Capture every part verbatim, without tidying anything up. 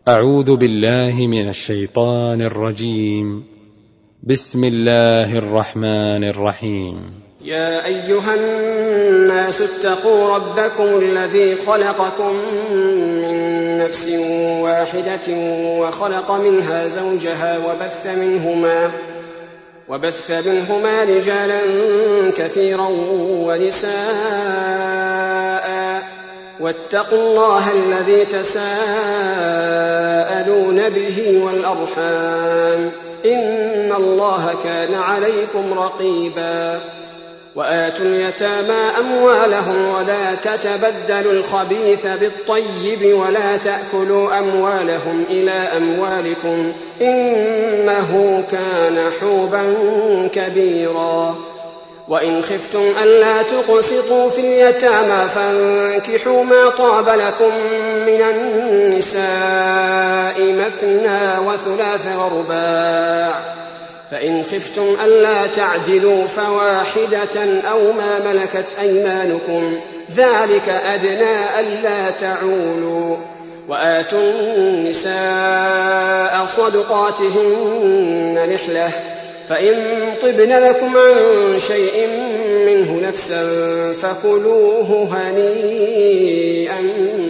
أعوذ بالله من الشيطان الرجيم. بسم الله الرحمن الرحيم. يا أيها الناس اتقوا ربكم الذي خلقكم من نفس واحدة وخلق منها زوجها وبث منهما, وبث منهما رجالا كثيرا ونساء واتقوا الله الذي تساءلون به والأرحام إن الله كان عليكم رقيبا. وآتوا اليتامى أموالهم ولا تتبدلوا الخبيث بالطيب ولا تأكلوا أموالهم إلى أموالكم إنه كان حوبا كبيرا. وإن خفتم ألا تقسطوا في اليتامى فانكحوا ما طاب لكم من النساء مثنى وثلاث ورباع، فإن خفتم ألا تعدلوا فواحدة أو ما ملكت أيمانكم ذلك أدنى ألا تعولوا. وآتوا النساء صدقاتهن نحلة، فإن طبن لكم عن شيء منه نفسا فكلوه هنيئا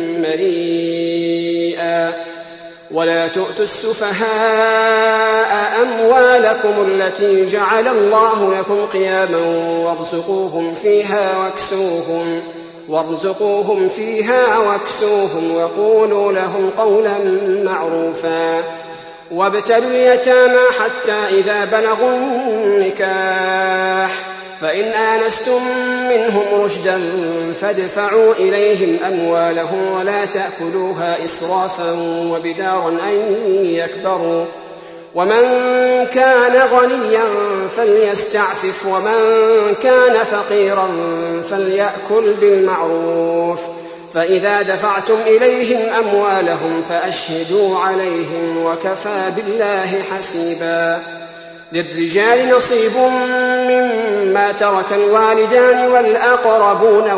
مريئا. ولا تؤتوا السفهاء أموالكم التي جعل الله لكم قياما وارزقوهم فيها واكسوهم, وارزقوهم فيها واكسوهم وقولوا لهم قولا معروفا. وابتلوا اليتامى حتى إذا بلغوا النكاح فإن آنستم منهم رشدا فادفعوا إليهم أموالهم ولا تأكلوها إسرافا وبدارا أن يكبروا. ومن كان غنيا فليستعفف ومن كان فقيرا فليأكل بالمعروف. فإذا دفعتم إليهم أموالهم فأشهدوا عليهم وكفى بالله حسيبا. للرجال نصيب مما ترك الوالدان والأقربون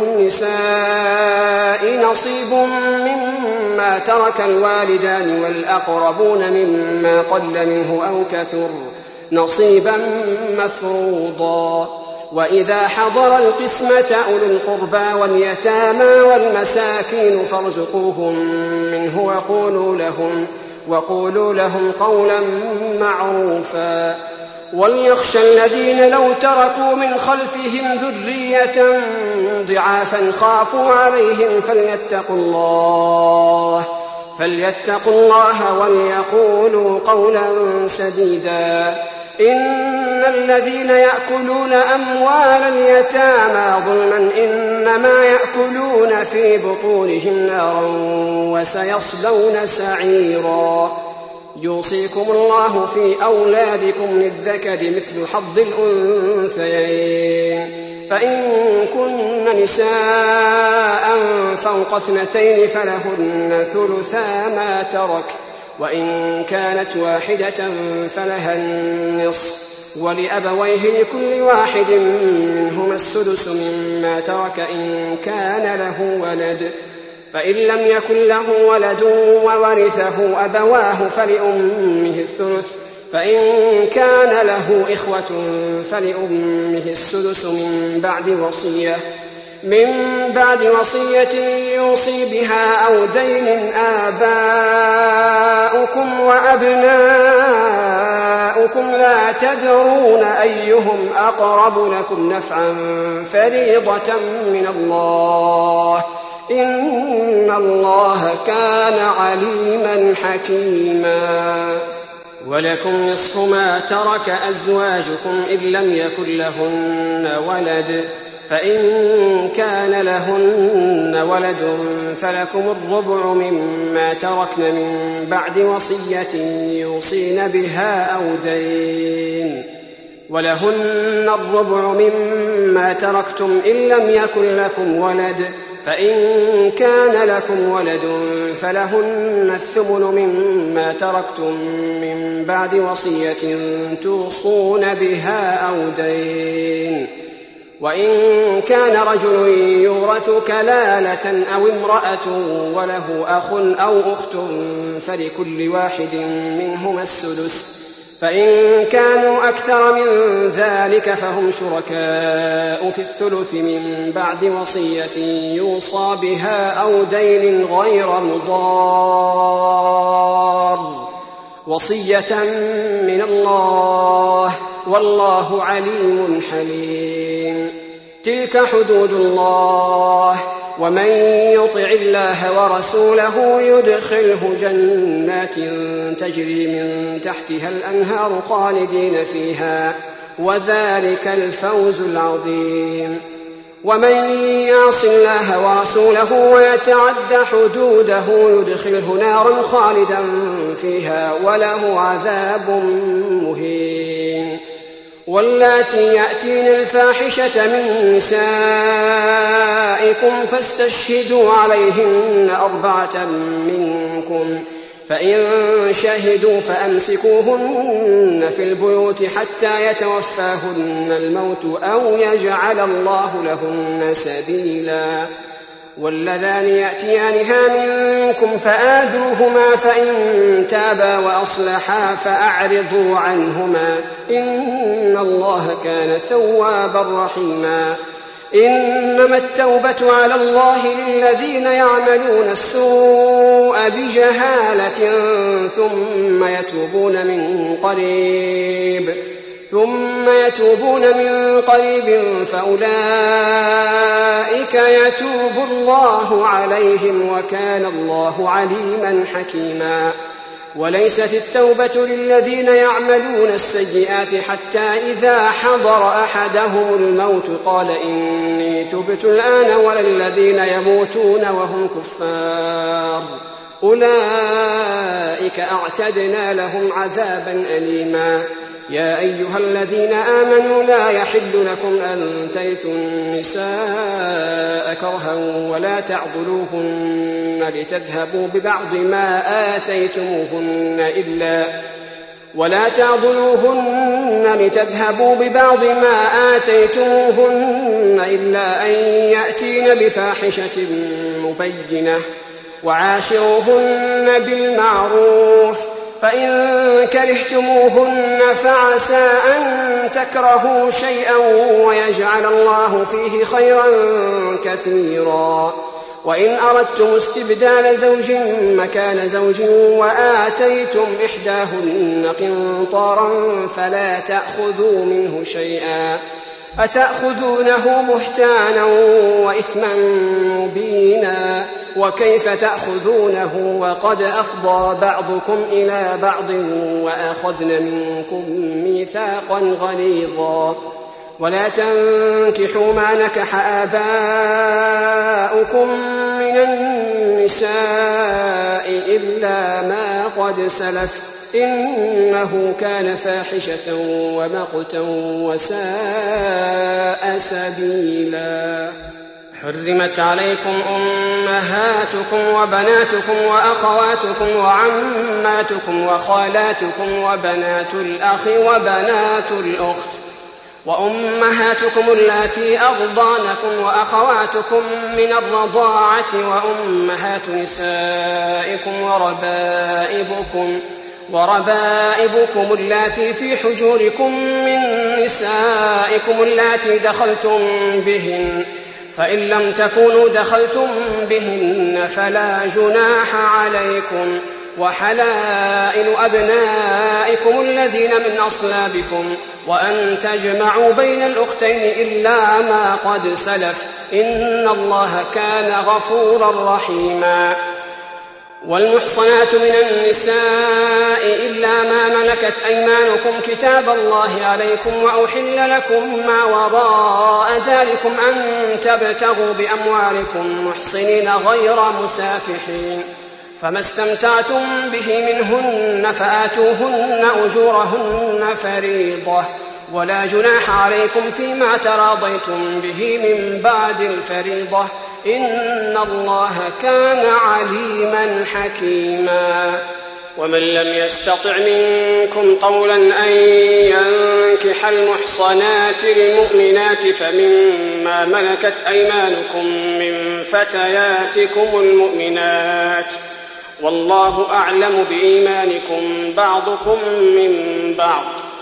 وللنساء نصيب مما ترك الوالدان والأقربون مما قل منه أو كثر نصيبا مفروضا. وإذا حضر القسمة أولو القربى واليتامى والمساكين فارزقوهم منه وقولوا لهم, وقولوا لهم قولا معروفا. وليخشى الذين لو تركوا من خلفهم ذرية ضعافا خافوا عليهم فليتقوا الله, فليتقوا الله وليقولوا قولا سديدا. إن الذين يأكلون أموال اليتامى ظلما إنما يأكلون في بطونهم نارا وسيصلون سعيرا. يوصيكم الله في أولادكم للذكر مثل حظ الأنثيين، فإن كن نساء فوق اثنتين فلهن ثلثا ما ترك، وإن كانت واحدة فلها النصف، ولأبويه لكل واحد منهما السدس مما ترك إن كان له ولد، فإن لم يكن له ولد وورثه أبواه فلأمه الثلث، فإن كان له إخوة فلأمه السدس من بعد وصية من بعد وصية يوصي بها أو دين. آباؤكم وأبناؤكم لا تدرون أيهم أقرب لكم نفعا فريضة من الله، إن الله كان عليما حكيما. ولكم نصف ما ترك أزواجكم إن لم يكن لهن ولد، فإن كان لهن ولد فلكم الربع مما تركن من بعد وصية يوصين بها أو دين، ولهن الربع مما تركتم إن لم يكن لكم ولد، فإن كان لكم ولد فلهن الثمن مما تركتم من بعد وصية توصون بها أو دين. وإن كان رجل يورث كلالة أو امرأة وله أخ أو أخت فلكل واحد منهما السدس، فإن كانوا أكثر من ذلك فهم شركاء في الثلث من بعد وصية يوصى بها أو دين غير مضار، وصية من الله والله عليم حليم. تلك حدود الله، ومن يطع الله ورسوله يدخله جنات تجري من تحتها الأنهار خالدين فيها، وذلك الفوز العظيم. ومن يعص الله ورسوله ويتعد حدوده يدخله نارا خالدا فيها وله عذاب مهين. واللاتي يأتين الفاحشة من نسائكم فاستشهدوا عليهن أربعة منكم، فإن شهدوا فأمسكوهن في البيوت حتى يتوفاهن الموت أو يجعل الله لهن سبيلا. واللذان يأتيانها منكم فآذوهما، فإن تابا وأصلحا فأعرضوا عنهما، إن الله كان توابا رحيما. إنما التوبة على الله للذين يعملون السوء بجهالة ثم يتوبون من قريب ثم يتوبون من قريب فأولئك يتوب الله عليهم وكان الله عليما حكيما. وليست التوبة للذين يعملون السيئات حتى إذا حضر أحدهم الموت قال إني تبت الآن، ولا الذين يموتون وهم كفار، أولئك أعتدنا لهم عذابا أليما. يا أيها الذين آمنوا لا يحل لكم أن ترثوا النساء كرها ولا تعضلوهن لتذهبوا ببعض ما آتيتموهن إلا ولا تعضلوهن لتذهبوا ببعض ما آتيتموهن إلا أن يأتين بفاحشة مبينة، وعاشروهن بالمعروف، فإن كرهتموهن فعسى أن تكرهوا شيئا ويجعل الله فيه خيرا كثيرا. وإن أردتم استبدال زوج مكان زوج وآتيتم إحداهن قنطارا فلا تأخذوا منه شيئا، أتأخذونه بهتانا وإثما مبينا، وكيف تأخذونه وقد أفضى بعضكم إلى بعض وأخذن منكم ميثاقا غليظا. ولا تنكحوا ما نكح آباؤكم من النساء إلا ما قد سلف، إنه كان فاحشة ومقتا وساء سبيلا. حرمت عليكم أمهاتكم وبناتكم وأخواتكم وعماتكم وخالاتكم وبنات الأخ وبنات الأخت وأمهاتكم اللاتي أرضعنكم وأخواتكم من الرضاعة وأمهات نسائكم وربائبكم وربائبكم اللاتي في حجوركم من نسائكم اللاتي دخلتم بهن، فإن لم تكونوا دخلتم بهن فلا جناح عليكم، وحلائل أبنائكم الذين من أصلابكم، وأن تجمعوا بين الأختين إلا ما قد سلف، إن الله كان غفورا رحيما. والمحصنات من النساء إلا ما ملكت أيمانكم كتاب الله عليكم، وأحل لكم ما وراء ذلكم أن تبتغوا بأموالكم محصنين غير مسافحين، فما استمتعتم به منهن فآتوهن أجورهن فريضة، ولا جناح عليكم فيما تراضيتم به من بعد الفريضة، إن الله كان عليما حكيما. ومن لم يستطع منكم طولا أن ينكح المحصنات المؤمنات فمما ملكت أيمانكم من فتياتكم المؤمنات والله أعلم بإيمانكم بعضكم من بعض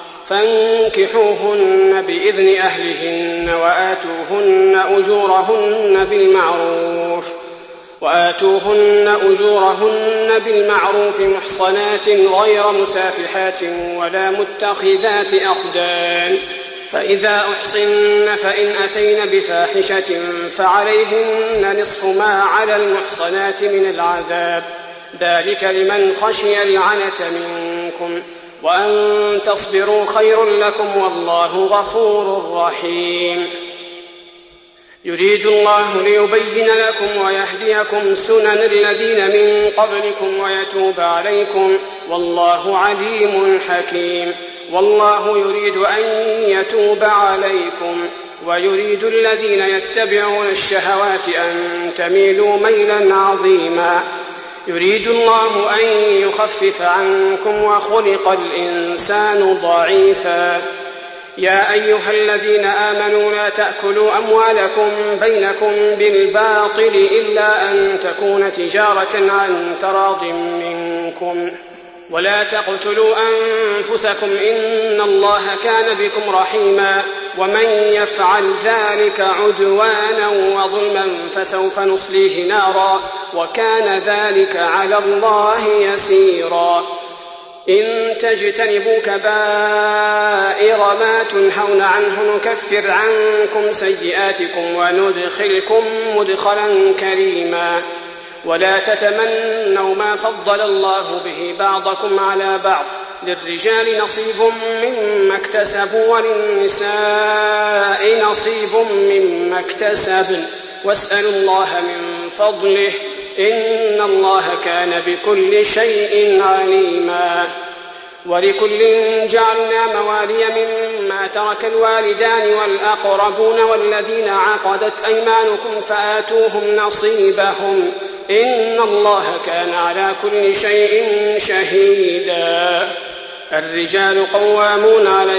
فانكحوهن بإذن أهلهن وآتوهن أجورهن بالمعروف وآتوهن أجورهن بالمعروف محصنات غير مسافحات ولا متخذات أخدان فإذا أحصن فإن أتين بفاحشة فعليهن نصف ما على المحصنات من العذاب ذلك لمن خشي العنة منكم وأن تصبروا خير لكم والله غفور رحيم يريد الله ليبين لكم ويهديكم سنن الذين من قبلكم ويتوب عليكم والله عليم حكيم والله يريد أن يتوب عليكم ويريد الذين يتبعون الشهوات أن تميلوا ميلا عظيما يريد الله أن يخفف عنكم وخلق الإنسان ضعيفا يا أيها الذين آمنوا لا تأكلوا أموالكم بينكم بالباطل إلا أن تكون تجارة عن تراض منكم ولا تقتلوا أنفسكم إن الله كان بكم رحيما ومن يفعل ذلك عدوانا وظلما فسوف نصليه نارا وكان ذلك على الله يسيرا إن تجتنبوا كبائر ما تنهون عنه نكفر عنكم سيئاتكم وندخلكم مدخلا كريما ولا تتمنوا ما فضل الله به بعضكم على بعض للرجال نصيب مما اكتسبوا وللنساء نصيب مما اكتسبن واسألوا الله من فضله إن الله كان بكل شيء عليما ولكل جعلنا موالي مما ترك الوالدان والأقربون والذين عقدت أيمانكم فآتوهم نصيبهم إن الله كان على كل شيء شهيدا الرجال قوامون على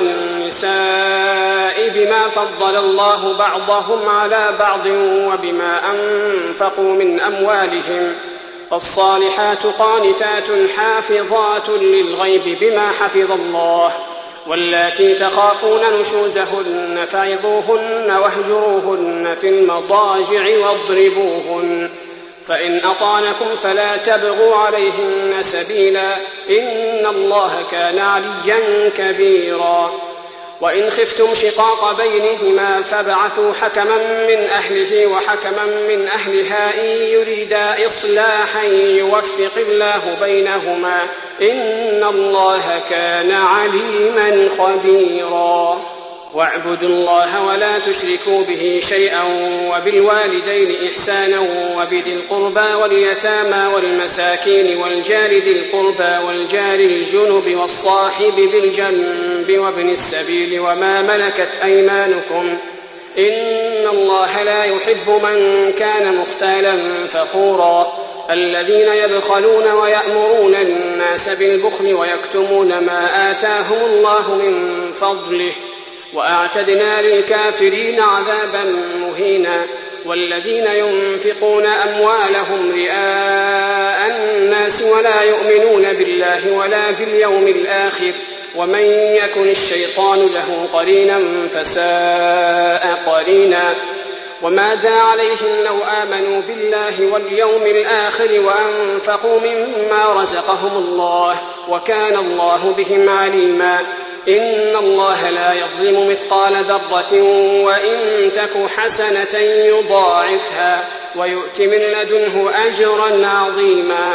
النساء بما فضل الله بعضهم على بعض وبما أنفقوا من أموالهم فالصالحات قانتات حافظات للغيب بما حفظ الله واللاتي تخافون نشوزهن فعظوهن واهجروهن في المضاجع واضربوهن فإن أطعنكم فلا تبغوا عليهن سبيلا إن الله كان عليا كبيرا وإن خفتم شقاق بينهما فابعثوا حكما من أهله وحكما من أهلها إن يريدا إصلاحا يوفق الله بينهما إن الله كان عليما خبيرا واعبدوا الله ولا تشركوا به شيئا وبالوالدين إحسانا وبذي القربى واليتامى والمساكين والجار ذي القربى والجار الجنب والصاحب بالجنب وابن السبيل وما ملكت أيمانكم إن الله لا يحب من كان مختالا فخورا الذين يبخلون ويأمرون الناس بالبخل ويكتمون ما آتاهم الله من فضله وأعتدنا للكافرين عذابا مهينا والذين ينفقون أموالهم رئاء الناس ولا يؤمنون بالله ولا باليوم الآخر ومن يكن الشيطان له قرينا فساء قرينا وماذا عليهم لو آمنوا بالله واليوم الآخر وأنفقوا مما رزقهم الله وكان الله بهم عليما إن الله لا يظلم مثقال ذرة وإن تك حسنة يضاعفها ويؤت من لدنه أجرا عظيما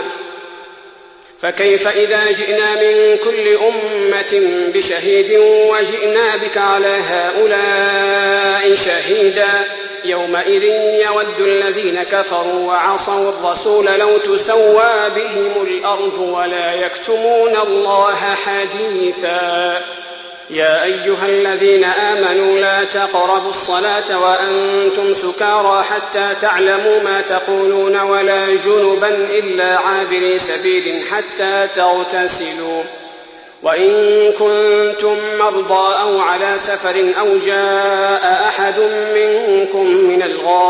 فكيف إذا جئنا من كل أمة بشهيد وجئنا بك على هؤلاء شهيدا يومئذ يود الذين كفروا وعصوا الرسول لو تسوى بهم الأرض ولا يكتمون الله حديثا يا أيها الذين آمنوا لا تقربوا الصلاة وأنتم سكارى حتى تعلموا ما تقولون ولا جنبا إلا عابري سبيل حتى تغتسلوا وإن كنتم مرضى أو على سفر أو جاء أحد منكم من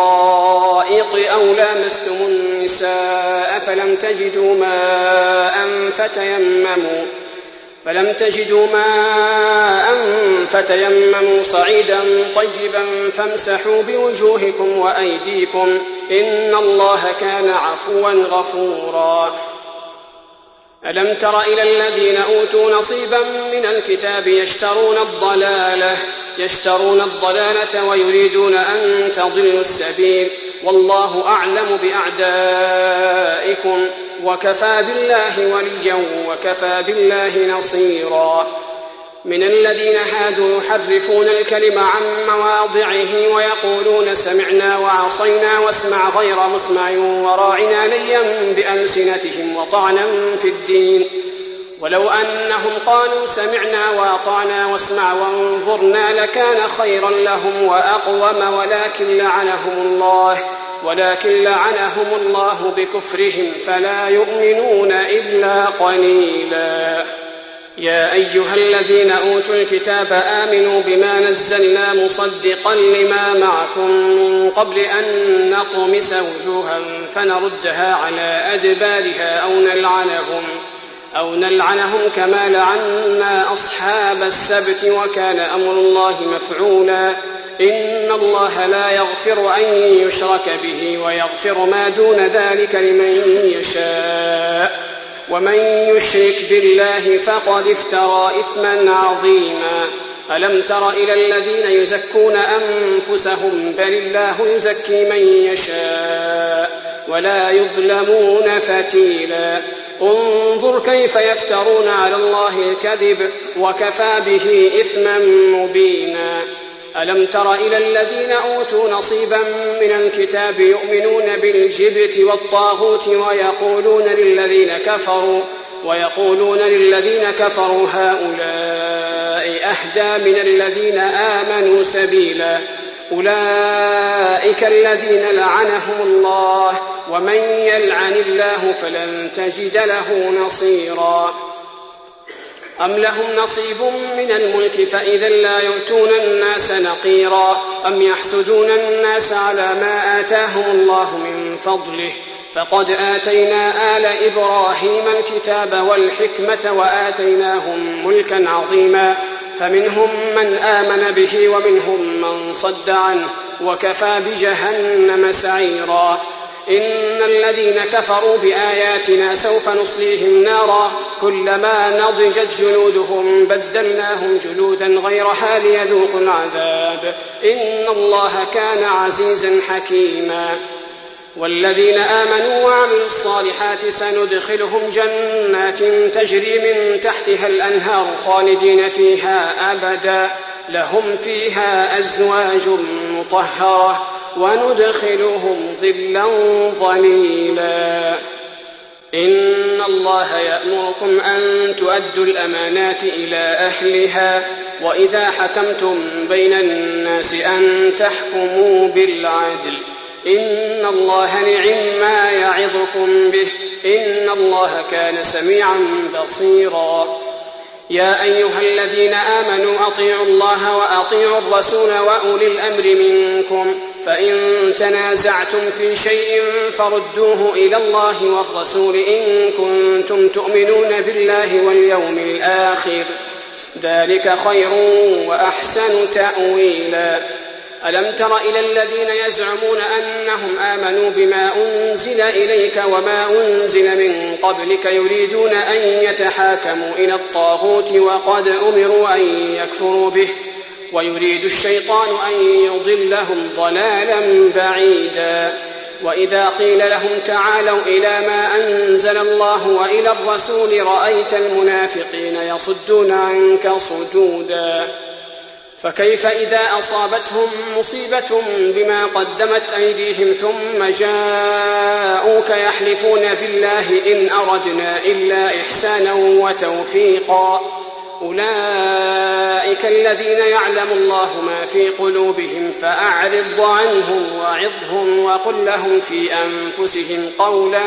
الغائط أو لامستم النساء فلم تجدوا ماء فتيمموا فلم تجدوا ماء فتيمموا صعيدا طيبا فامسحوا بوجوهكم وأيديكم إن الله كان عفوا غفورا. ألم تر إلى الذين أوتوا نصيبا من الكتاب يشترون الضلالة يشترون الضلالة ويريدون أن تضلوا السبيل والله أعلم بأعدائكم وكفى بالله وليا وكفى بالله نصيرا. من الذين هادوا يحرفون الكلم عن مواضعه ويقولون سمعنا وعصينا واسمع غير مسمع وراعنا ليا بألسنتهم وطعنا في الدين ولو أنهم قالوا سمعنا وأطعنا واسمع وانظرنا لكان خيرا لهم وأقوم ولكن لعنهم الله ولكن لعنهم الله بكفرهم فلا يؤمنون إلا قليلا. يا أيها الذين أوتوا الكتاب آمنوا بما نزلنا مصدقا لما معكم من قبل أن نطمس وجوها فنردها على أدبارها أو نلعنهم أو نلعنهم كما لعنا أصحاب السبت وكان أمر الله مفعولا. إن الله لا يغفر أن يشرك به ويغفر ما دون ذلك لمن يشاء ومن يشرك بالله فقد افترى إثما عظيما. ألم تر إلى الذين يزكون أنفسهم بل الله يزكي من يشاء ولا يظلمون فتيلا. انظر كيف يفترون على الله الكذب وكفى به إثما مبينا. ألم تر إلى الذين أوتوا نصيبا من الكتاب يؤمنون بالجبت والطاغوت ويقولون للذين كفروا ويقولون للذين كفروا هؤلاء أهدى من الذين آمنوا سبيلا. أولئك الذين لعنهم الله ومن يلعن الله فلن تجد له نصيرا. أم لهم نصيب من الملك فإذا لا يؤتون الناس نقيرا أم يحسدون الناس على ما آتاهم الله من فضله فقد آتينا آل إبراهيم الكتاب والحكمة وآتيناهم ملكا عظيما فمنهم من آمن به ومنهم من صد عنه وكفى بجهنم سعيرا. إن الذين كفروا بآياتنا سوف نصليهم نارا كلما نضجت جلودهم بدلناهم جلودا غيرها ليذوقوا العذاب إن الله كان عزيزا حكيما. والذين آمنوا وعملوا الصالحات سندخلهم جنات تجري من تحتها الأنهار خالدين فيها أبدا لهم فيها أزواج مطهرة وندخلهم ظلا ظليلا. إن الله يأمركم أن تؤدوا الأمانات إلى أهلها وإذا حكمتم بين الناس أن تحكموا بالعدل إن الله نعم ما يعظكم به إن الله كان سميعا بصيرا. يا أيها الذين آمنوا أطيعوا الله وأطيعوا الرسول وأولي الأمر منكم فإن تنازعتم في شيء فردوه إلى الله والرسول إن كنتم تؤمنون بالله واليوم الآخر ذلك خير وأحسن تأويلا. ألم تر إلى الذين يزعمون أنهم آمنوا بما أنزل إليك وما أنزل من قبلك يريدون أن يتحاكموا إلى الطاغوت وقد أمروا أن يكفروا به ويريد الشيطان أن يضلهم ضلالا بعيدا. وإذا قيل لهم تعالوا إلى ما أنزل الله وإلى الرسول رأيت المنافقين يصدون عنك صدودا. فكيف إذا أصابتهم مصيبة بما قدمت أيديهم ثم جاءوك يحلفون بالله إن أردنا إلا إحسانا وتوفيقا أولئك الذين يعلم الله ما في قلوبهم فأعرض عنهم وعظهم وقل لهم في أنفسهم قولا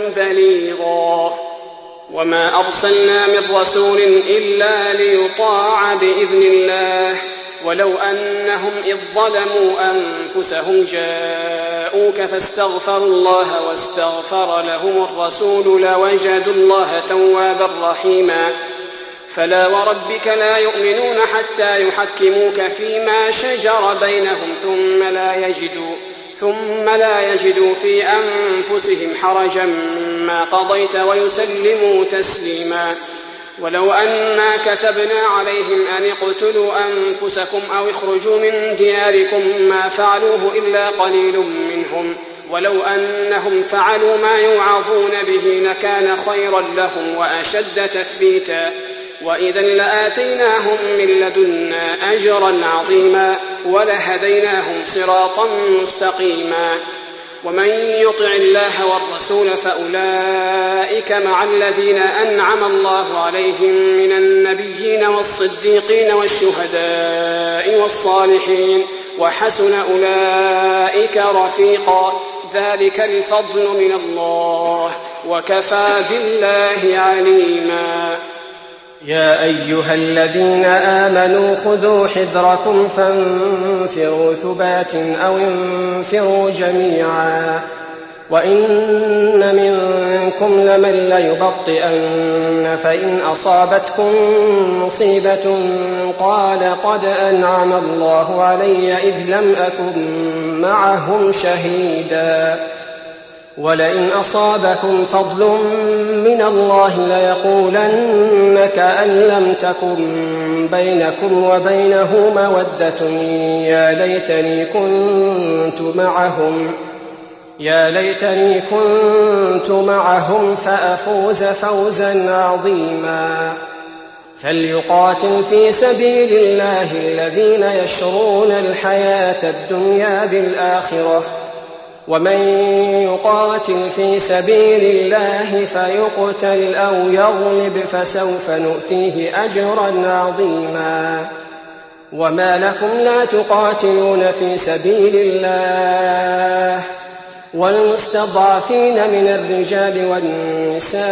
بليغا وما أرسلنا من رسول إلا ليطاع بإذن الله ولو أنهم إذ ظلموا أنفسهم جاءوك فاستغفروا الله واستغفر لهم الرسول لوجدوا الله توابا رحيما فلا وربك لا يؤمنون حتى يحكموك فيما شجر بينهم ثم لا يجدوا ثم لا يجدوا في أنفسهم حرجا مما قضيت ويسلموا تسليما ولو أنا كتبنا عليهم أن اقتلوا أنفسكم أو اخرجوا من دياركم ما فعلوه إلا قليل منهم ولو أنهم فعلوا ما يوعظون به لكان خيرا لهم وأشد تثبيتا وإذا لآتيناهم من لدنا أجرا عظيما ولهديناهم صراطا مستقيما ومن يطع الله والرسول فأولئك مع الذين أنعم الله عليهم من النبيين والصديقين والشهداء والصالحين وحسن أولئك رفيقا ذلك الفضل من الله وكفى بالله عليما يا أيها الذين آمنوا خذوا حذركم فانفروا ثبات أو انفروا جميعا وإن منكم لمن ليبطئن فإن أصابتكم مصيبة قال قد أنعم الله علي إذ لم أكن معهم شهيدا ولئن أصابكم فضل من الله ليقولن كأن لم تكن بينكم وبينه مودة يا ليتني كنت معهم يا ليتني كنت معهم فأفوز فوزا عظيما فليقاتل في سبيل الله الذين يشرون الحياة الدنيا بالآخرة ومن يقاتل في سبيل الله فيقتل أو يغلب فسوف نؤتيه أجرا عظيما وما لكم لا تقاتلون في سبيل الله والمستضعفين من الرجال والنساء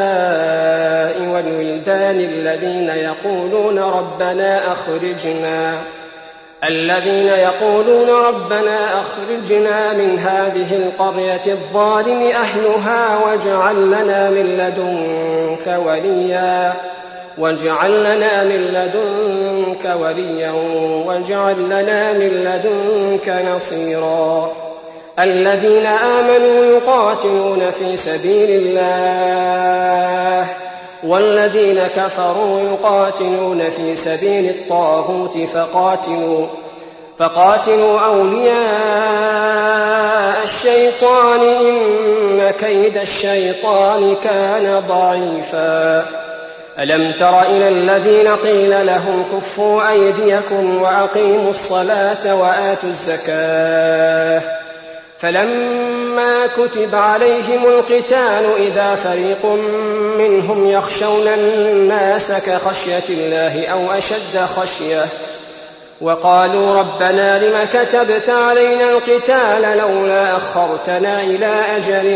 والولدان الذين يقولون ربنا أخرجنا الذين يقولون ربنا أخرجنا من هذه القرية الظالم أهلها واجعل لنا من لدنك وليا واجعل لنا من لدنك وليا واجعل لنا من لدنك نصيرا الذين آمنوا يقاتلون في سبيل الله والذين كفروا يقاتلون في سبيل الطاغوت فقاتلوا فقاتلوا أولياء الشيطان إن كيد الشيطان كان ضعيفا ألم تر إلى الذين قيل لهم كفوا أيديكم وأقيموا الصلاة وآتوا الزكاة فلما كتب عليهم القتال إذا فريق منهم يخشون الناس كخشية الله أو أشد خشية وقالوا ربنا لم كتبت علينا القتال لولا أخرتنا إلى أجل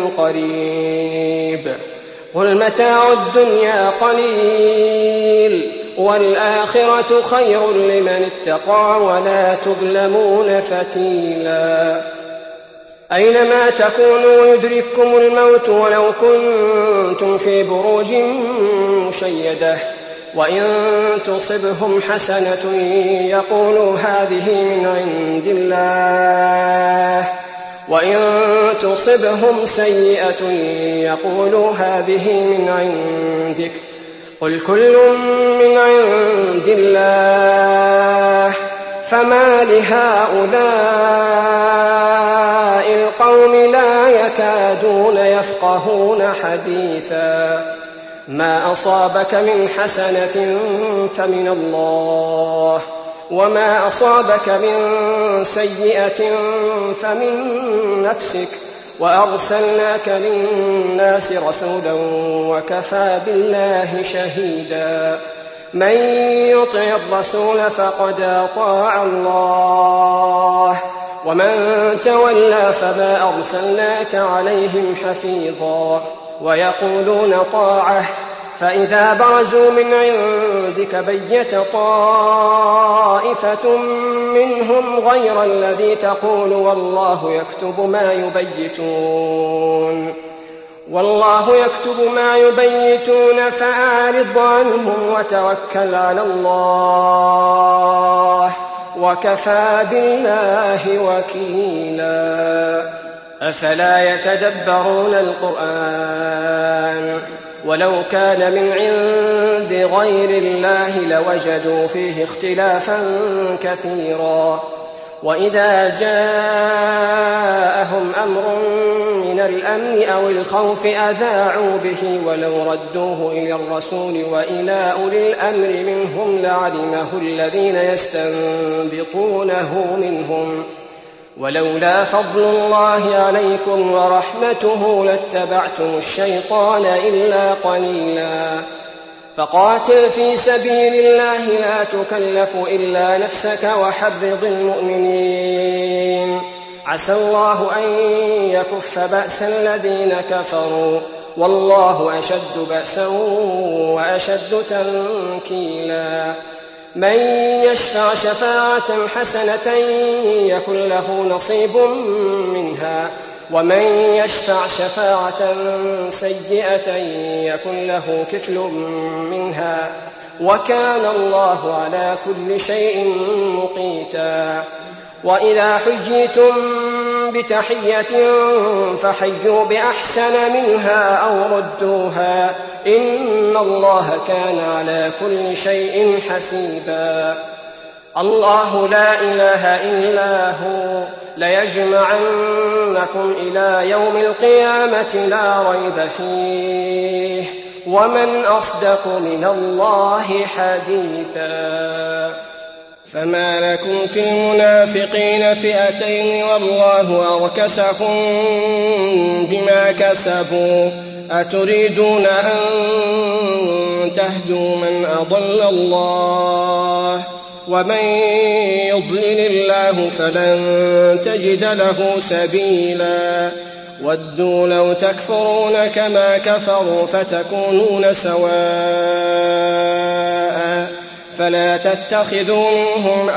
قريب قل متاع الدنيا قليل والآخرة خير لمن اتقى ولا تظلمون فتيلا أينما تكونوا يدرككم الموت ولو كنتم في بروج مشيدة وإن تصبهم حسنة يقولوا هذه من عند الله وإن تصبهم سيئة يقولوا هذه من عندك قل كل من عند الله فما لهؤلاء القوم لا يكادون يفقهون حديثا ما أصابك من حسنة فمن الله وما أصابك من سيئة فمن نفسك وأرسلناك للناس رسولا وكفى بالله شهيدا من يطع الرسول فقد أطاع الله ومن تولى فما أرسلناك عليهم حفيظا ويقولون طاعة فإذا برزوا من عندك بيت طائفة منهم غير الذي تقول والله يكتب ما يبيتون والله يكتب ما يبيتون فأعرض عنهم وتوكل على الله وكفى بالله وكيلا. أفلا يتدبرون القرآن ولو كان من عند غير الله لوجدوا فيه اختلافا كثيرا وإذا جاءهم أمر من الأمن أو الخوف أذاعوا به ولو ردوه إلى الرسول وإلى أولي الأمر منهم لعلمه الذين يستنبطونه منهم ولولا فضل الله عليكم ورحمته لاتبعتم الشيطان إلا قليلا. فقاتل في سبيل الله لا تكلف إلا نفسك وحرض المؤمنين عسى الله أن يكف بأس الذين كفروا والله أشد بأسا وأشد تنكيلا. من يشفع شفاعة حسنة يكن له نصيب منها ومن يشفع شفاعة سيئة يكن له كفل منها وكان الله على كل شيء مقيتا. وإذا حييتم بتحية فحيوا بأحسن منها أو ردوها إن الله كان على كل شيء حسيبا. الله لا إله إلا هو ليجمعنكم إلى يوم القيامة لا ريب فيه ومن أصدق من الله حديثا. فما لكم في المنافقين فئتين والله أركسهم بما كسبوا أتريدون أن تهدوا من أضل الله ومن يضلل الله فلن تجد له سبيلا. ودوا لو تكفرون كما كفروا فتكونون سواء فلا تتخذوا منهم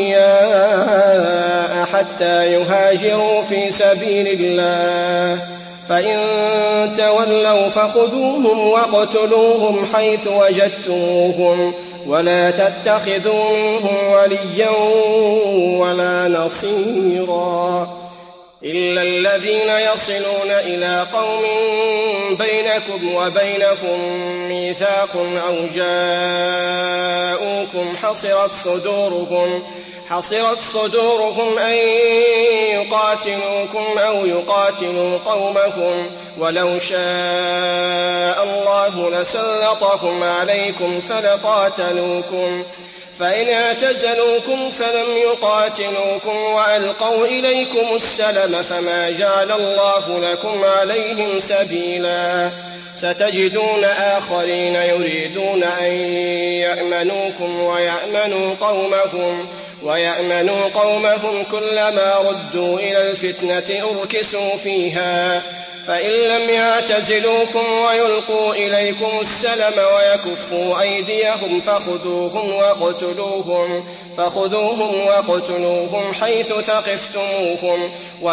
أولياء حتى يهاجروا في سبيل الله فإن تولوا فخذوهم واقتلوهم حيث وجدتموهم ولا تتخذوا منهم وليا ولا نصيرا إلا الذين يصلون إلى قوم بينكم وبينهم ميثاق أو جاءوكم حصرت صدورهم حصرت صدورهم أن يقاتلوكم أو يقاتلوا قومهم ولو شاء الله لسلطهم عليكم فلقاتلوكم فإن اعتزلوكم فلم يقاتلوكم وألقوا إليكم السلم فما جعل الله لكم عليهم سبيلا. ستجدون آخرين يريدون أن يأمنوكم ويأمنوا قومهم ويأمنوا قومهم كلما ردوا إلى الفتنة أركسوا فيها فإن لم يعتزلوكم ويلقوا إليكم السلم ويكفوا أيديهم فخذوهم واقتلوهم فخذوهم واقتلوهم حيث ثقفتموهم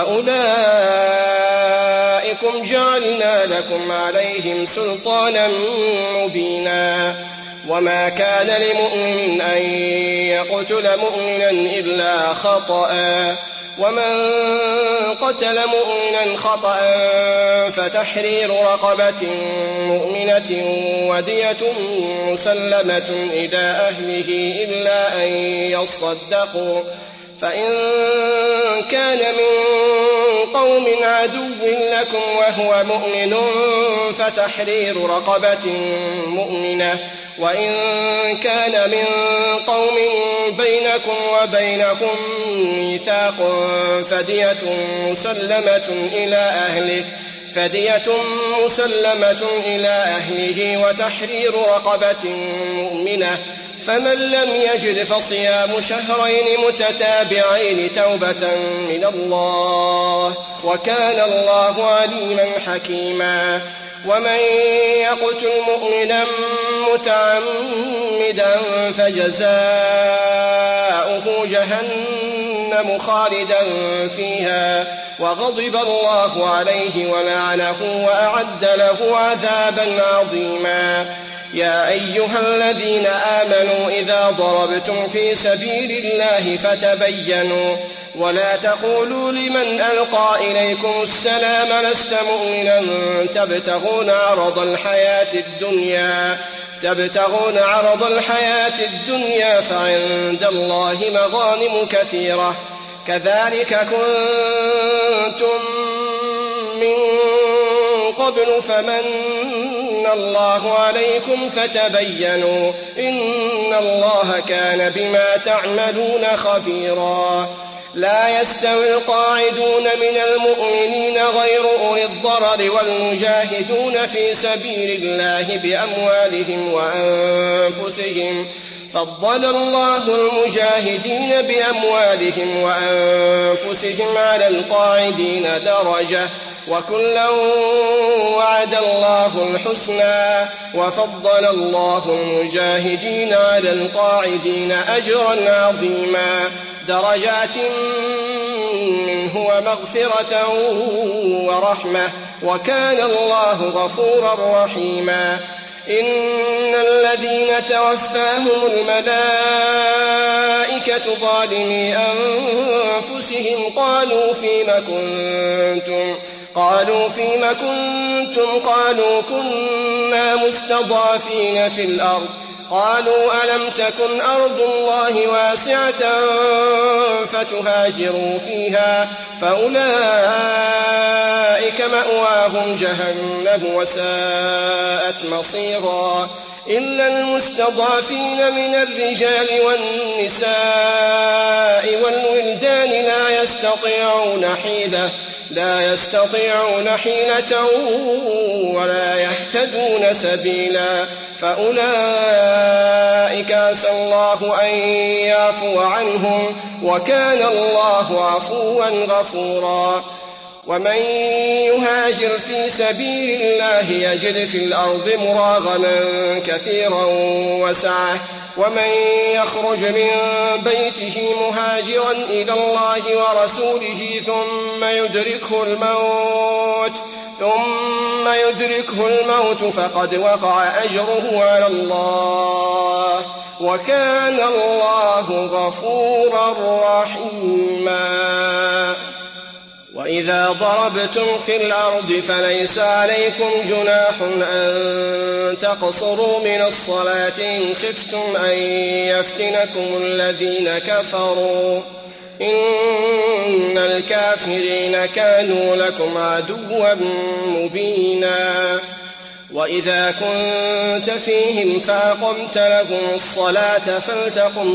وأولئكم جعلنا لكم عليهم سلطانا مبينا. وما كان لمؤمن أن يقتل مؤمنا إلا خطأ ومن قتل مؤمنا خطأ فتحرير رقبة مؤمنة ودية مسلمة إلى أهله إلا أن يصدقوا فإن كان من قوم عدو لكم وهو مؤمن فتحرير رقبة مؤمنة وإن كان من قوم بينكم وبينهم ميثاق فدية مسلمة إلى أهله فدية مسلمة إلى أهله وتحرير رقبة مؤمنة، فمن لم يجد فصيام شهرين متتابعين توبة من الله، وكان الله عليما حكيما. ومن يقتل مؤمنا متعمدا فجزاؤه جهنم خالدا فيها وغضب الله عليه ولعنه وأعد له عذابا عظيما. يا أيها الذين آمنوا إذا ضربتم في سبيل الله فتبينوا ولا تقولوا لمن ألقى إليكم السلام لست مؤمنا تبتغون عرض الحياة الدنيا تبتغون عرض الحياة الدنيا فعند الله مغانم كثيرة كذلك كنتم من قبل فمن الله عليكم فتبينوا إن الله كان بما تعملون خبيرا. لا يستوي القاعدون من المؤمنين غير أولي الضرر والمجاهدون في سبيل الله بأموالهم وأنفسهم فضل الله المجاهدين بأموالهم وأنفسهم على القاعدين درجة وكلا وعد الله الحسنى وفضل الله المجاهدين على القاعدين أجرا عظيما درجات منه ومغفرة ورحمة وكان الله غفورا رحيما. إن الذين توفاهم الملائكة ظالمي أنفسهم قالوا فيم كنتم قالوا فيم كنتم قالوا كنا مستضعفين في الأرض قالوا ألم تكن أرض الله واسعة فتهاجروا فيها فأولئك مأواهم جهنم وساءت مصيرا. إلا المستضعفين من الرجال والنساء والولدان لا يستطيعون حيلة لا يستطيعون حيلة ولا يهتدون سبيلا فأولئك عسى الله أن يعفو عنهم وكان الله عفوا غفورا. ومن يهاجر في سبيل الله يجد في الأرض مراغما كثيرا وسعة ومن يخرج من بيته مهاجرا إلى الله ورسوله ثم يدركه الموت ثم يدركه الموت فقد وقع أجره على الله وكان الله غفورا رحيما. وإذا ضربتم في الأرض فليس عليكم جناح أن تقصروا من الصلاة إن خفتم أن يفتنكم الذين كفروا إن الكافرين كانوا لكم عدوا مبينا. وإذا كنت فيهم فأقمت لهم الصلاة فلتقم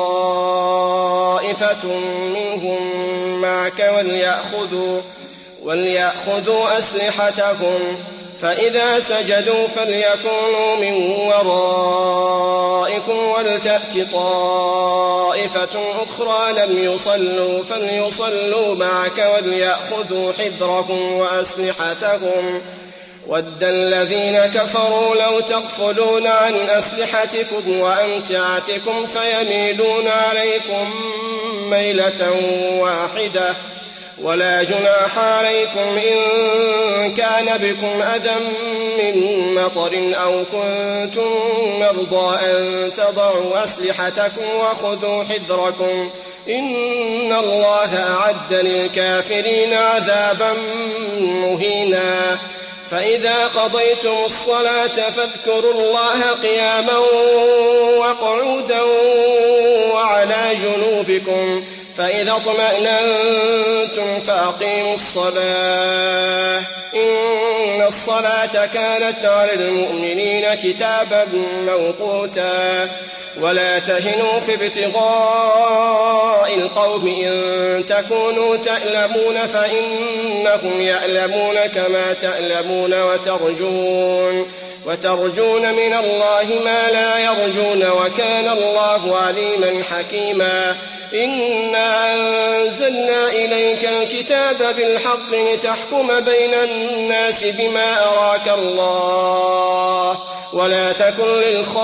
طائفة منهم معك وليأخذوا, وليأخذوا أسلحتهم فإذا سجدوا فليكونوا من ورائكم ولتأت طائفة أخرى لم يصلوا فليصلوا معك وليأخذوا حذرهم وأسلحتهم ود الذين كفروا لو تغفلون عن أسلحتكم وأمتعتكم فيميلون عليكم ميلة واحدة ولا جناح عليكم إن كان بكم أذى من مطر أو كنتم مرضى أن تضعوا أسلحتكم وخذوا حذركم إن الله أعد للكافرين عذابا مهينا. فإذا قضيتم الصلاة فاذكروا الله قياما وقعودا وعلى جنوبكم فإذا اطمأننتم فأقيموا الصلاة إن الصلاة كانت على المؤمنين كتابا موقوتا ولا تهنوا في ابتغاء القوم إن تكونوا تألمون فإنهم يألمون كما تألمون وترجون, وترجون من الله ما لا يرجون وكان الله عليما حكيما. إنا أنزلنا إليك الكتاب بالحق لتحكم بين الناس بما أراك الله ولا تكن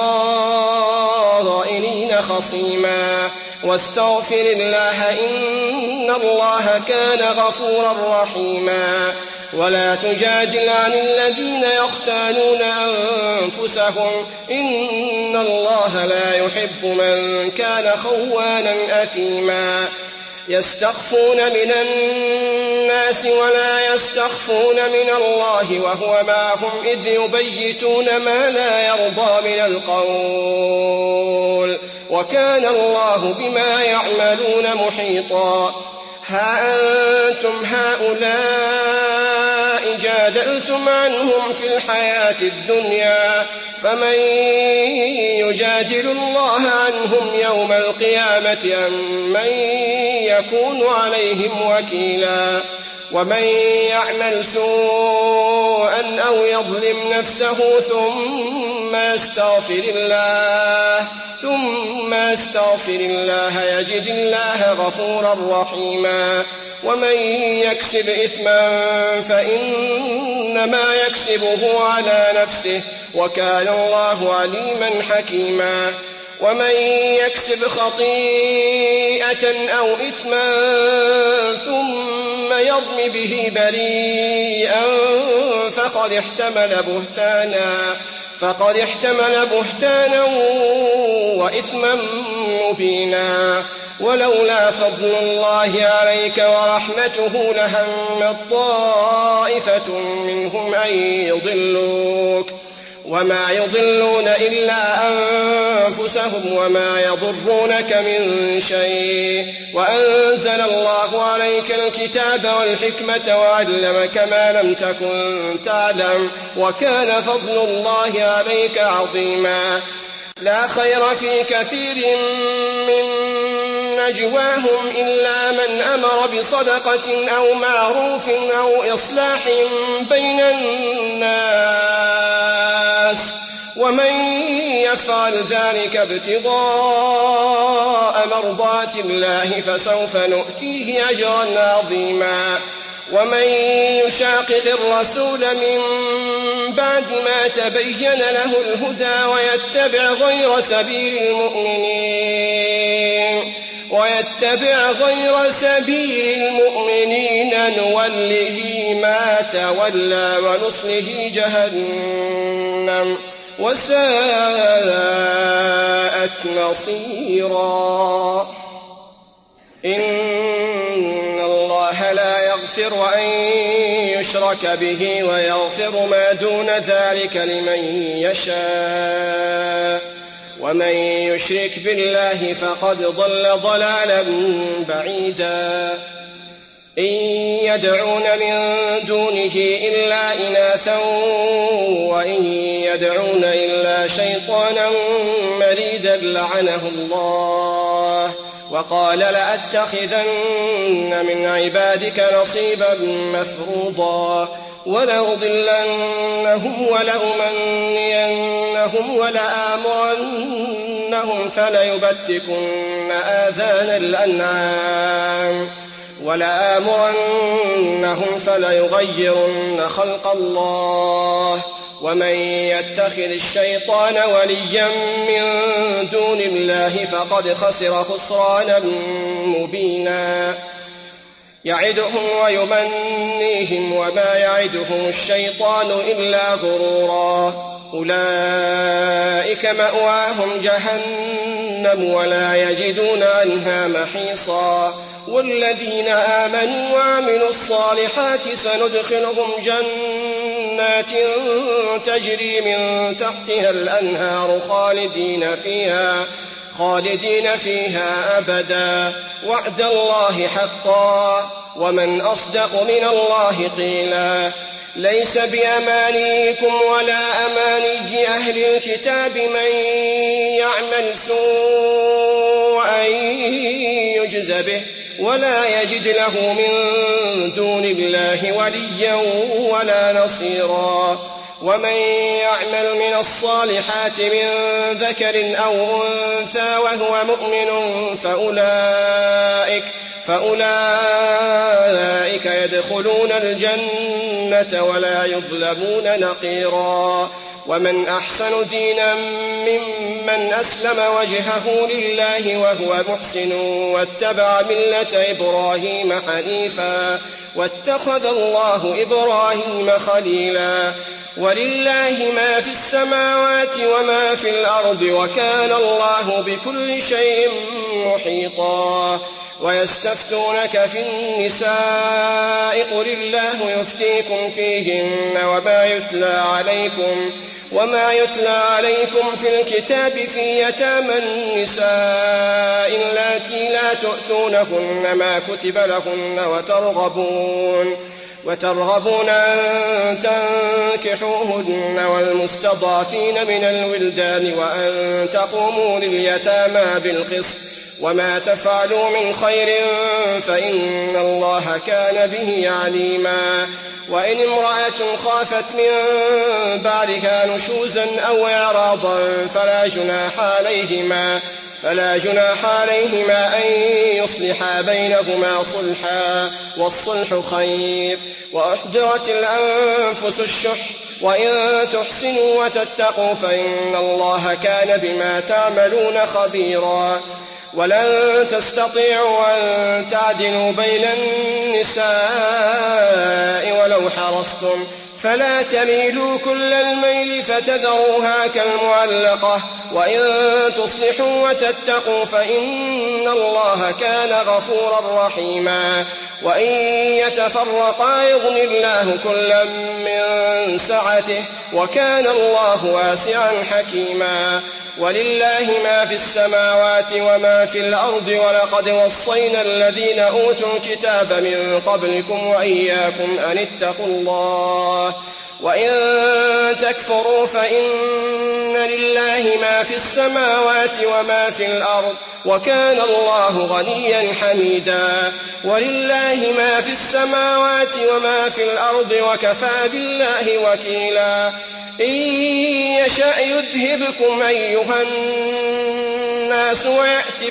للخائنين خصيما واستغفر الله إن الله كان غفورا رحيما. ولا تجادل عن الذين يختانون أنفسهم إن الله لا يحب من كان خوانا أثيما. يستخفون من الناس ولا يستخفون من الله وهو معهم إذ يبيتون ما لا يرضى من القول وكان الله بما يعملون محيطا. ها أنتم هؤلاء جادلتم عنهم في الحياة الدنيا فمن يجادل الله عنهم يوم القيامة أم من يكون عليهم وكيلا. ومن يعمل سوءا أو يظلم نفسه ثم يستغفر الله ثم يستغفر الله يجد الله غفورا رحيما. ومن يكسب إثما فإنما يكسبه على نفسه وكان الله عليما حكيما. ومن يكسب خطيئة أو إثما ثم يرم به بريئا فقد احتمل بهتانا فقد احتمل بهتانا وإثما مبينا. ولولا فضل الله عليك ورحمته لهمت طائفة منهم أن يضلوك وما يضلون إلا أنفسهم وما يضرونك من شيء. وأنزل الله عليك الكتاب والحكمة وعلمك ما لم تكن تعلم وكان فضل الله عليك عظيما. لا خير في كثير من نجواهم إلا من أمر بصدقة أو معروف أو إصلاح بين الناس ومن يفعل ذلك ابتغاء مرضات الله فسوف نؤتيه أجرا عظيما. ومن يشاقق الرسول من بعد ما تبين له الهدى ويتبع غير سبيل المؤمنين ويتبع غير سبيل المؤمنين نوله ما تولى ونصله جهنم وساءت مصيرا. إن الله لا يغفر أن يشرك به ويغفر ما دون ذلك لمن يشاء ومن يشرك بالله فقد ضل ضلالا بعيدا. إن يدعون من دونه إلا إناثا وإن يدعون إلا شيطانا مريدا لعنه الله وقال لأتخذن من عبادك نصيبا مفروضا ولأضلنهم ولأمنينهم ولآمرنهم فليبتكن آذان الأنعام ولآمرنهم فليغيرن خلق الله ومن يتخذ الشيطان وليا من دون الله فقد خسر خسرانا مبينا. يعدهم ويمنيهم وما يعدهم الشيطان إلا غرورا. أولئك مأواهم جهنم ولا يجدون عنها محيصا. والذين آمنوا وعملوا الصالحات سندخلهم جنات تجري من تحتها الأنهار خالدين فيها خالدين فيها أبدا وعد الله حقا ومن أصدق من الله قيلا. ليس بأمانيكم ولا أماني أهل الكتاب من يعمل سوءا يجز به ولا يجد له من دون الله وليا ولا نصيرا. ومن يعمل من الصالحات من ذكر أو أنثى وهو مؤمن فأولئك, فأولئك يدخلون الجنة ولا يظلمون نقيرا. ومن أحسن دينا ممن أسلم وجهه لله وهو محسن واتبع ملة إبراهيم حنيفا واتخذ الله إبراهيم خليلا. ولله ما في السماوات وما في الأرض وكان الله بكل شيء محيطا. ويستفتونك في النساء قل الله يفتيكم فيهن وما يتلى عليكم وما يتلى عليكم في الكتاب في يتامى النساء اللاتي لا تؤتونهن ما كتب لهن وترغبون وترغبون أن تنكحوهن والمستضعفين من الولدان وأن تقوموا لليتامى بالقسط وما تفعلوا من خير فإن الله كان به عليما. وإن امرأة خافت من بعدها نشوزا أو إعراضا فلا جناح عليهما فلا جناح عليهما أن يصلحا بينهما صلحا والصلح خير. وأحضرت الأنفس الشح وإن تحسنوا وتتقوا فإن الله كان بما تعملون خبيرا. ولن تستطيعوا أن تعدلوا بين النساء ولو حرصتم فلا تميلوا كل الميل فتذروها كالمعلقة وإن تصلحوا وتتقوا فإن الله كان غفورا رحيما. وإن يتفرقا يغن الله كلا من سعته وكان الله واسعا حكيما. ولله ما في السماوات وما في الأرض ولقد وصينا الذين أوتوا الكتاب من قبلكم وإياكم أن اتقوا الله وإن تكفروا فإن لله ما في السماوات وما في الأرض وكان الله غنيا حميدا. ولله ما في السماوات وما في الأرض وكفى بالله وكيلا. إن يشأ يذهبكم أيها الناس ويأت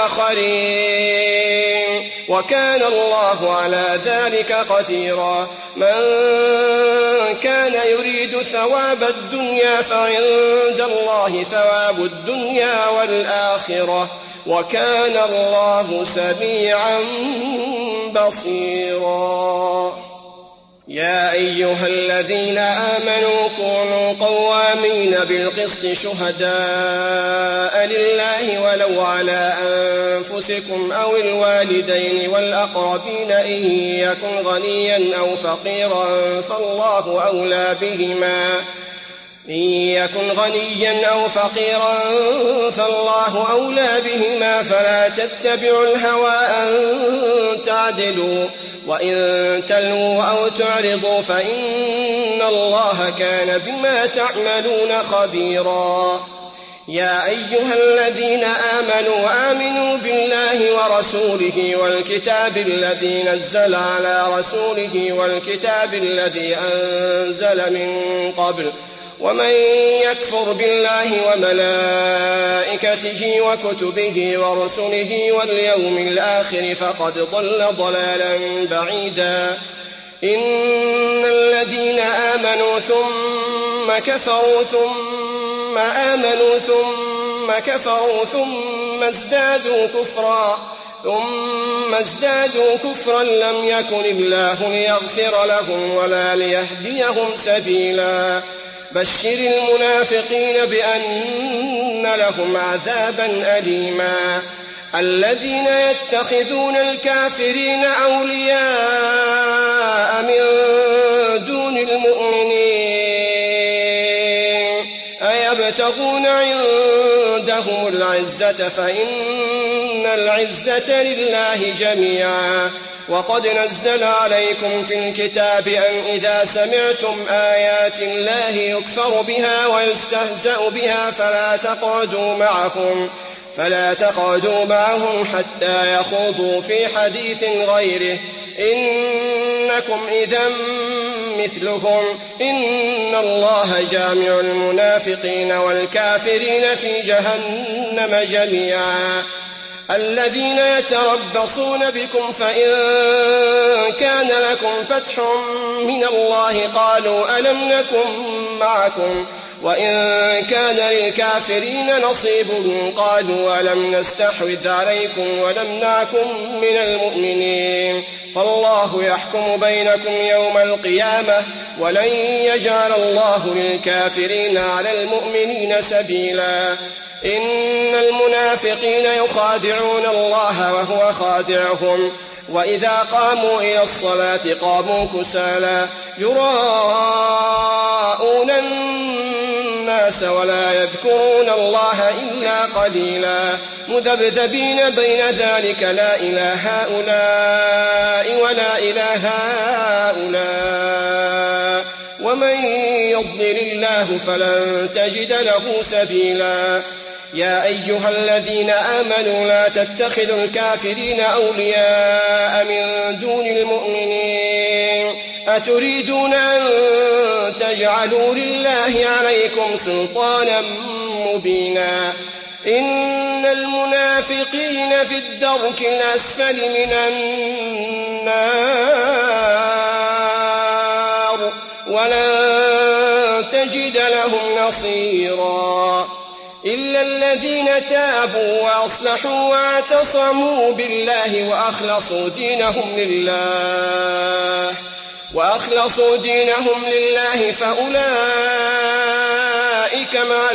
بآخرين وكان الله على ذلك قديرا. من كان يريد ثواب الدنيا فعند الله ثواب الدنيا والآخرة وكان الله سميعا بصيرا. يا أيها الذين آمنوا كونوا قوامين بالقسط شهداء لله ولو على أنفسكم أو الوالدين والأقربين إن يكن غنيا أو فقيرا فالله أولى بهما إن يكن غنيا أو فقيرا فالله أولى بهما فلا تتبعوا الهوى أن تعدلوا وإن تلووا أو تعرضوا فإن الله كان بما تعملون خبيرا. يا أيها الذين آمنوا آمنوا بالله ورسوله والكتاب الذي نزل على رسوله والكتاب الذي أنزل من قبل ومن يكفر بالله وملائكته وكتبه ورسله واليوم الآخر فقد ضل ضلالا بعيدا. إن الذين آمنوا ثم كفروا ثم آمنوا ثم كفروا ثم ازدادوا كفرا ثم ازدادوا كفرا لم يكن الله ليغفر لهم ولا ليهديهم سبيلا. بشر المنافقين بأن لهم عذابا أليما. الذين يتخذون الكافرين أولياء من دون المؤمنين أيبتغون عندهم العزة فإن العزة لله جميعا وقد نزل عليكم في الكتاب أن إذا سمعتم آيات الله يكفر بها ويستهزأ بها فلا تقعدوا معهم فلا تقعدوا معهم حتى يخوضوا في حديث غيره إنكم إذا مثلهم إن الله جامع المنافقين والكافرين في جهنم جميعا. الذين يتربصون بكم فإن كان لكم فتح من الله قالوا ألم نكن معكم وإن كان للكافرين نصيب قالوا ألم نستحوذ عليكم ونمنعكم من المؤمنين فالله يحكم بينكم يوم القيامة ولن يجعل الله للكافرين على المؤمنين سبيلا. إن المنافقين يخادعون الله وهو خادعهم وإذا قاموا إلى الصلاة قاموا كسالى يراءون الناس ولا يذكرون الله إلا قليلا مذبذبين بين ذلك لا إله هؤلاء ولا إله هؤلاء ومن يضلل الله فلن تجد له سبيلا. يا أيها الذين آمنوا لا تتخذوا الكافرين أولياء من دون المؤمنين أتريدون أن تجعلوا لله عليكم سلطانا مبينا. إن المنافقين في الدرك الأسفل من النار ولن تجد لهم نصيرا إلا الذين تابوا وأصلحوا واعتصموا بالله وأخلصوا دينهم لله وأخلصوا دينهم لله فأولئك مع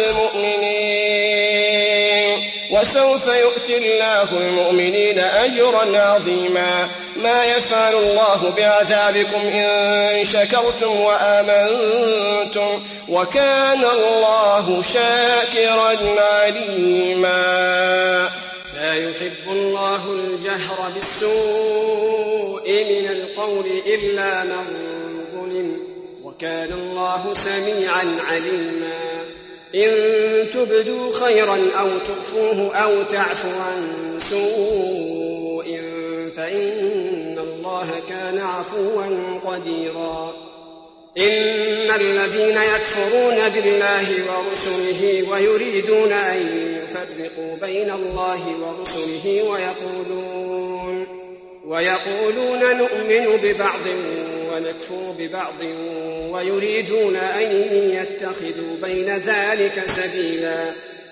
المؤمنين وسوف يؤتي الله المؤمنين أجرا عظيما. ما يفعل الله بعذابكم إن شكرتم وآمنتم وكان الله شاكرا عليما. لا يحب الله الجهر بالسوء من القول إلا من ظلم وكان الله سميعا عليما. إن تبدوا خيرا أو تخفوه أو تعفوا عن سوء فإن الله كان عفوا قديرا. إن الذين يكفرون بالله ورسله ويريدون أن يفرقوا بين الله ورسله ويقولون, ويقولون نؤمن ببعض ونكفر ببعض ويريدون أن يتخذوا بين ذلك سبيلا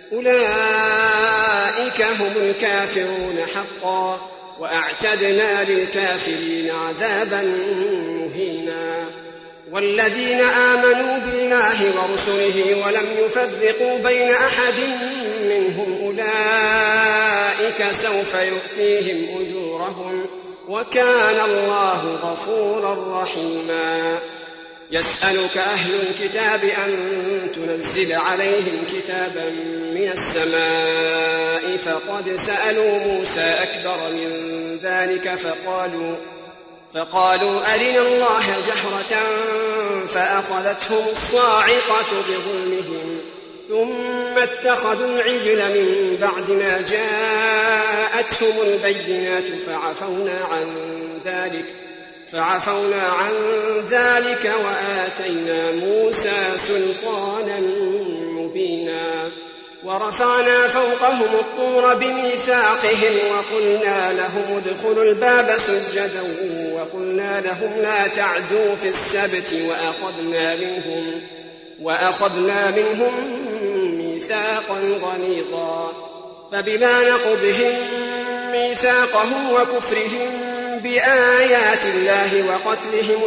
أولئك هم الكافرون حقا وأعتدنا للكافرين عذابا مهينا. والذين آمنوا بالله ورسله ولم يفرقوا بين أحد منهم أولئك سوف يؤتيهم أجورهم وكان الله غفورا رحيما. يسألك أهل الكتاب أن تنزل عليهم كتابا من السماء فقد سألوا موسى أكبر من ذلك فقالوا فقالوا أرنا الله جهرة فأخذتهم الصاعقة بظلمهم ثم اتخذوا العجل من بعد ما جاءتهم البينات فعفونا عن ذلك فعفونا عن ذلك وآتينا موسى سلطانا مبينا. ورفعنا فوقهم الطور بميثاقهم وقلنا لهم ادخلوا الباب سجدا وقلنا لهم لا تعدوا في السبت وأخذنا منهم, وأخذنا منهم ميثاقا غليظا. فبما نقضهم ميثاقهم وكفرهم بآيات الله وقتلهم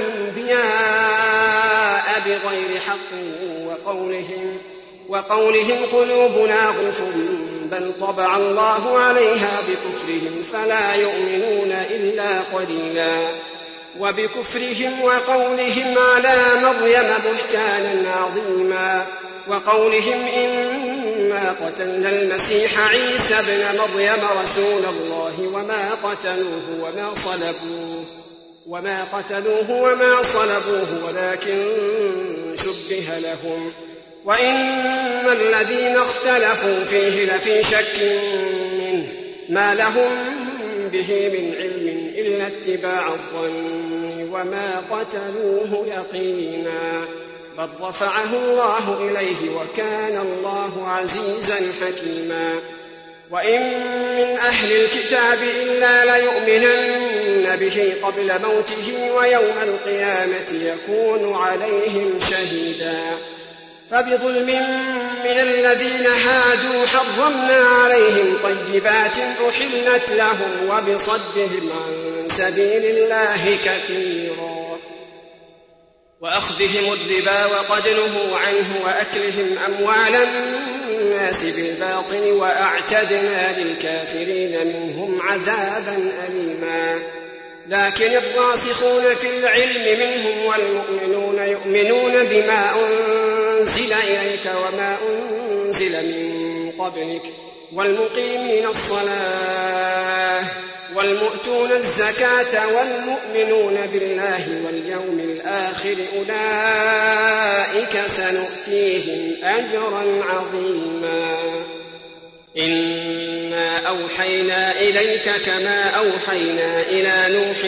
الأنبياء بغير حق وقولهم, وقولهم قلوبنا غلف بل طبع الله عليها بكفرهم فلا يؤمنون إلا قليلا. وبكفرهم وقولهم على مريم بهتانا عظيما وقولهم إنا إنا قتلنا المسيح عيسى ابن مريم رسول الله وما قتلوه وما صلبوه وما قتلوه وما صلبوه ولكن شبه لهم وإن الذين اختلفوا فيه لفي شك منه ما لهم به من علم إلا اتباع الظن وما قتلوه يقينا بل رفعه الله إليه وكان الله عزيزا حكيما وإن من أهل الكتاب إلا ليؤمنن به قبل موته ويوم القيامة يكون عليهم شهيدا فبظلم من الذين هادوا حرمنا عليهم طيبات أحلت لهم وبصدهم عن سبيل الله كثيرا وأخذهم الربا وقد نهوا عنه وأكلهم أموال الناس بالباطل وأعتدنا للكافرين منهم عذابا أليما لكن الراسخون في العلم منهم والمؤمنون يؤمنون بما أنزل إليك وما أنزل من قبلك والمقيمين الصلاة والمؤتون الزكاة والمؤمنون بالله واليوم الآخر أولئك سنؤتيهم أجرا عظيما إنا أوحينا إليك كما أوحينا إلى نوح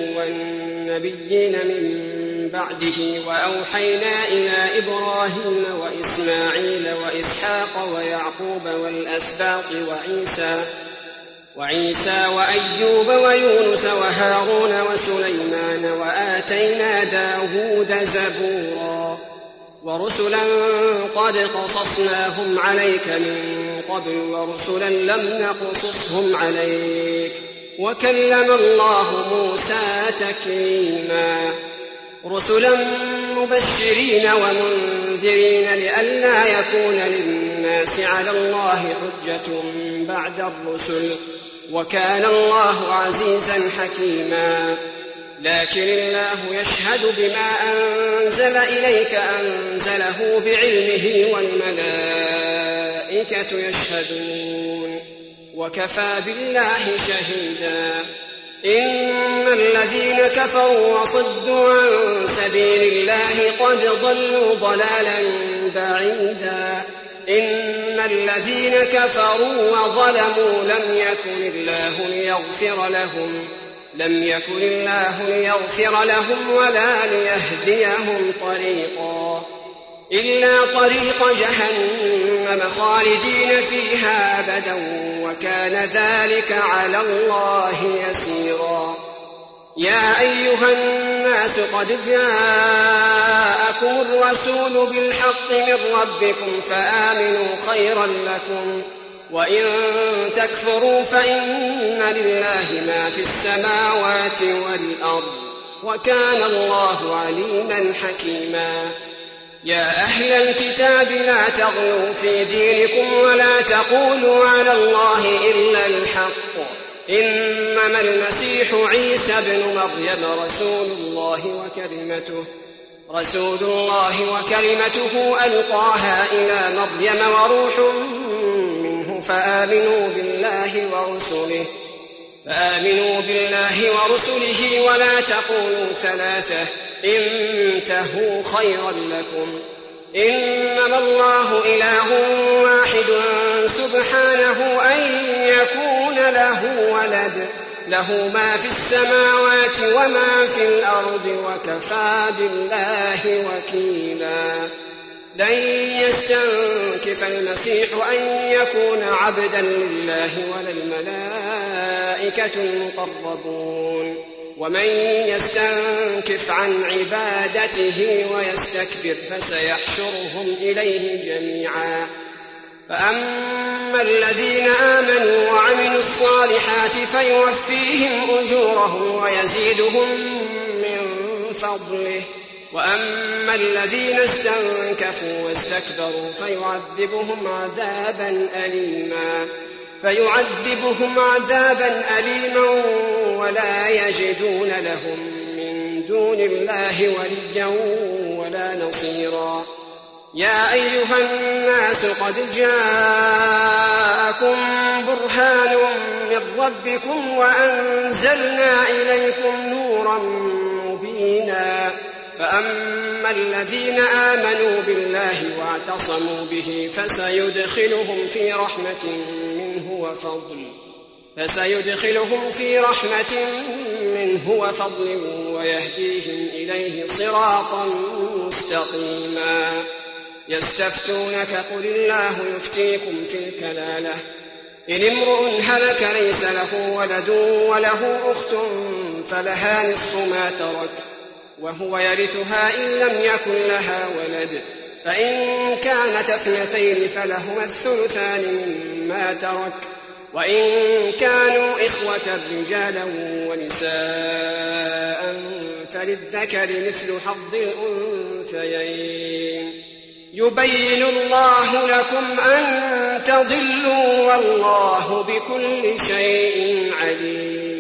والنبيين من بعده وأوحينا إلى إبراهيم وإسماعيل وإسحاق ويعقوب والأسباط وعيسى وعيسى وأيوب ويونس وهارون وسليمان وآتينا داود زبورا ورسلا قد قصصناهم عليك من قبل ورسلا لم نقصصهم عليك وكلم الله موسى تكليما رسلا مبشرين ومنذرين لئلا يكون للناس على الله حجة بعد الرسل وكان الله عزيزا حكيما لكن الله يشهد بما أنزل إليك أنزله بعلمه والملائكة يشهدون وكفى بالله شهيدا إن الذين كفروا وصدوا عن سبيل الله قد ضلوا ضلالا بعيدا إن الذين كفروا وظلموا لم يكن الله ليغفر لهم لم يكن الله ليغفر لهم ولا ليهديهم طريقا إلا طريق جهنم خالدين فيها أبدا وكان ذلك على الله يسيرا يا أيها الناس قد جاءكم الرسول بالحق من ربكم فآمنوا خيرا لكم وإن تكفروا فإن لله ما في السماوات والأرض وكان الله عليما حكيما يا أهل الكتاب لا تغلوا في دينكم ولا تقولوا على الله إلا الحق إنما المسيح عيسى ابن مريم رسول الله وكلمته رسول الله وكلمته ألقاها إلى مريم وروح منه فآمنوا بالله ورسله فآمنوا بالله ورسله ولا تقولوا ثلاثة انتهوا خيرا لكم إنما الله إله واحد سبحانه أن يكون له ولد له ما في السماوات وما في الأرض وكفى بالله وكيلا لن يستنكف المسيح أن يكون عبدا لله ولا الملائكة المقربون ومن يستنكف عن عبادته ويستكبر فسيحشرهم إليه جميعا فأما الذين آمنوا وعملوا الصالحات فيوفيهم أجورهم ويزيدهم من فضله وأما الذين استنكفوا واستكبروا فيعذبهم عذابا أليما فيعذبهم عذابا أليما ولا يجدون لهم من دون الله وليا ولا نصيرا يا أيها الناس قد جاءكم برهان من ربكم وأنزلنا إليكم نورا مبينا فأما الذين آمنوا بالله واعتصموا به فسيدخلهم في رحمة منه وفضل فسيدخلهم في رحمة منه وفضل ويهديهم إليه صراطا مستقيما يستفتونك قل الله يفتيكم في الكلالة إن امرؤ هلك ليس له ولد وله أخت فلها نصف ما ترك وهو يرثها إن لم يكن لها ولد فإن كانت اثنتين فلهما الثلثان مما ترك وإن كانوا إخوة رجالا ونساء فللذكر مثل حظ الأنثيين يبين الله لكم أن تضلوا والله بكل شيء عليم.